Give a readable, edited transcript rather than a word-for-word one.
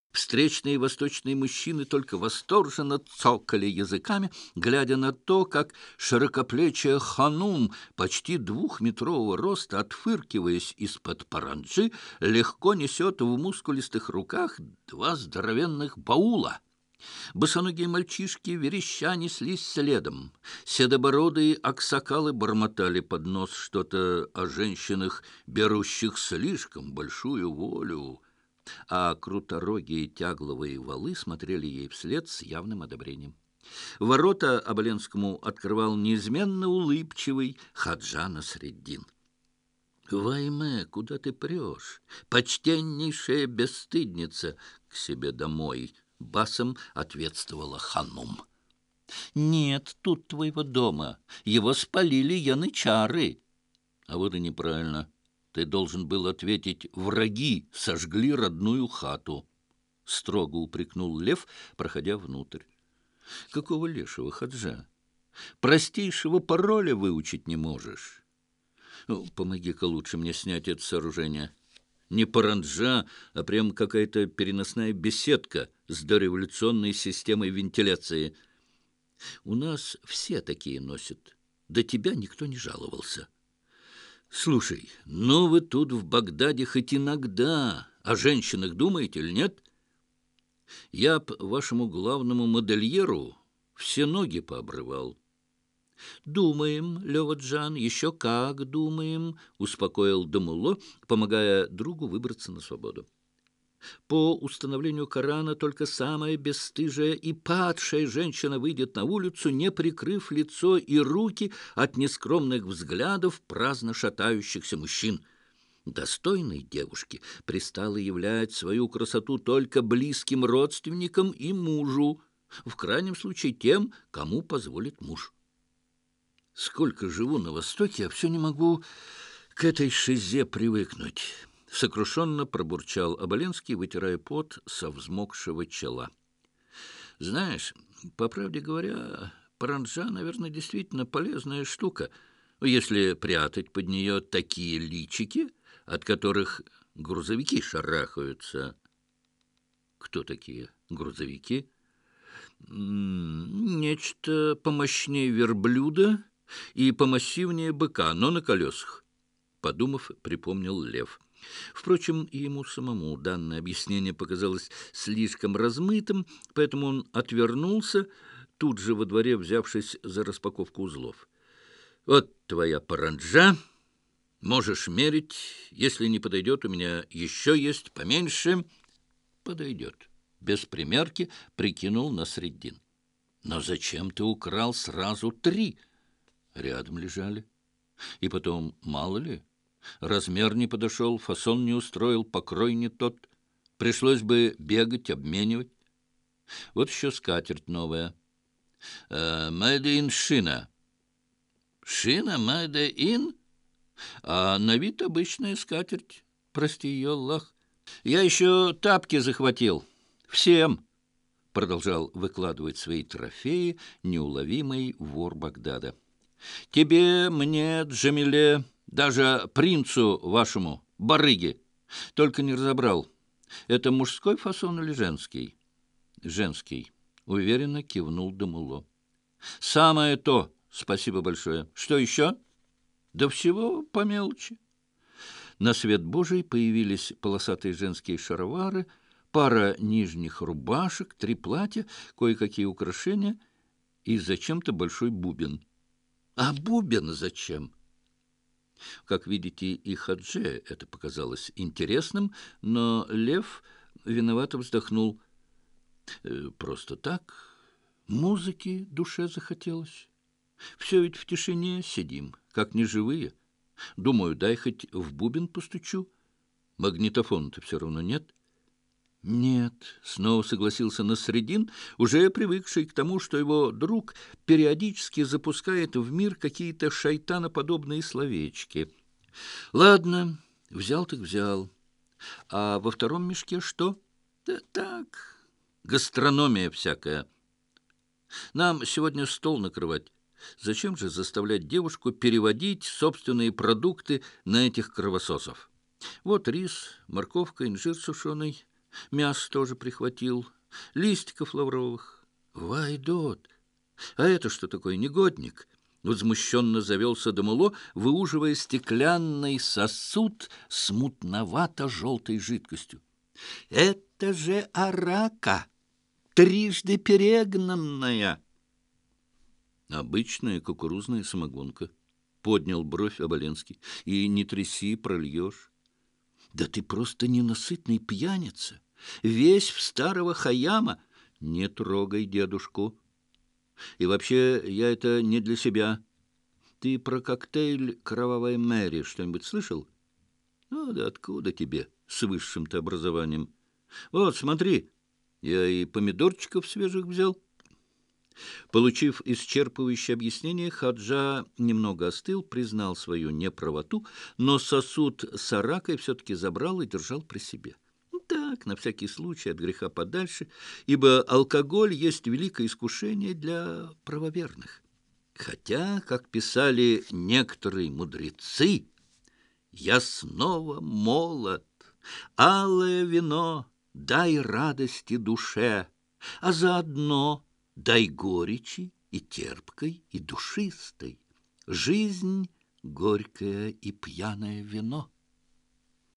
Встречные восточные мужчины только восторженно цокали языками, глядя на то, как широкоплечая ханум почти двухметрового роста, отфыркиваясь из-под паранджи, легко несет в мускулистых руках два здоровенных баула. Босоногие мальчишки вереща неслись следом. Седобородые аксакалы бормотали под нос что-то о женщинах, берущих слишком большую волю, а круторогие тягловые валы смотрели ей вслед с явным одобрением. Ворота Оболенскому открывал неизменно улыбчивый Хаджа Насреддин. «Вайме, куда ты прешь? Почтеннейшая бесстыдница! К себе домой!» — басом ответствовала ханум. «Нет тут твоего дома. Его спалили янычары». «А вот и неправильно. Ты должен был ответить: враги сожгли родную хату», — строго упрекнул Лев, проходя внутрь. «Какого лешего, Хаджа? Простейшего пароля выучить не можешь? Ну, помоги-ка лучше мне снять это сооружение. Не паранджа, а прям какая-то переносная беседка с дореволюционной системой вентиляции. У нас все такие носят. До тебя никто не жаловался». «Слушай, ну вы тут в Багдаде хоть иногда о женщинах думаете или нет? Я б вашему главному модельеру все ноги пообрывал». «Думаем, Лёва-джан, еще как думаем», — успокоил Дамулло, помогая другу выбраться на свободу. «По установлению Корана только самая бесстыжая и падшая женщина выйдет на улицу, не прикрыв лицо и руки от нескромных взглядов праздно шатающихся мужчин. Достойной девушке пристало являть свою красоту только близким родственникам и мужу, в крайнем случае тем, кому позволит муж». «Сколько живу на Востоке, а все не могу к этой шизе привыкнуть», — сокрушенно пробурчал Оболенский, вытирая пот со взмокшего чела. «Знаешь, по правде говоря, паранджа, наверное, действительно полезная штука, если прятать под нее такие личики, от которых грузовики шарахаются». «Кто такие грузовики?» «Нечто помощнее верблюда и помассивнее быка, но на колесах», — подумав, припомнил Лев. Впрочем, и ему самому данное объяснение показалось слишком размытым, поэтому он отвернулся, тут же во дворе взявшись за распаковку узлов. «Вот твоя паранджа. Можешь мерить. Если не подойдет, у меня еще есть поменьше». «Подойдет». Без примерки прикинул Насреддин. «Но зачем ты украл сразу 3?» Рядом лежали. И потом, мало ли, размер не подошел, фасон не устроил, покрой не тот. Пришлось бы бегать, обменивать. Вот еще скатерть новая. «Made in Шина». «Шина? Made in?» «А на вид обычная скатерть. Прости ее, Аллах. Я еще тапки захватил. Всем!» Продолжал выкладывать свои трофеи неуловимый вор Багдада. «Тебе, мне, Джамиле, даже принцу вашему, барыге. Только не разобрал, это мужской фасон или женский?» «Женский», — уверенно кивнул Дамуло. «Самое то, спасибо большое. Что еще?» «Да всего по мелочи». На свет Божий появились полосатые женские шаровары, пара нижних рубашек, 3 платья, кое-какие украшения и зачем-то большой бубен. А бубен зачем? Как видите, и Хадже это показалось интересным, но Лев виновато вздохнул. Просто так, музыки душе захотелось. Все ведь в тишине сидим, как неживые. Думаю, дай хоть в бубен постучу. Магнитофона-то все равно нет. «Нет», — снова согласился Насреддин, уже привыкший к тому, что его друг периодически запускает в мир какие-то шайтаноподобные словечки. «Ладно, взял так взял. А во втором мешке что?» «Да так, гастрономия всякая. Нам сегодня стол накрывать. Зачем же заставлять девушку переводить собственные продукты на этих кровососов? Вот рис, морковка, инжир сушеный». Мясо тоже прихватил, листиков лавровых. Вайдот! А это что такое, негодник? Возмущенно завелся Дамуло, выуживая стеклянный сосуд с мутновато-желтой жидкостью. Это же арака, трижды перегнанная. Обычная кукурузная самогонка. Поднял бровь Оболенский. И не тряси, прольешь. Да ты просто ненасытный пьяница. Весь в старого Хаяма. Не трогай дедушку. И вообще, я это не для себя. Ты про коктейль «Кровавая Мэри» что-нибудь слышал? Ну, да откуда тебе с высшим-то образованием? Вот, смотри, я и помидорчиков свежих взял. Получив исчерпывающее объяснение, Хаджа немного остыл, признал свою неправоту, но сосуд с аракой все-таки забрал и держал при себе. Так, на всякий случай, от греха подальше, ибо алкоголь есть великое искушение для правоверных. Хотя, как писали некоторые мудрецы, «Я снова молод, алое вино, дай радости душе, а заодно дай горечи и терпкой, и душистой. Жизнь — горькое и пьяное вино».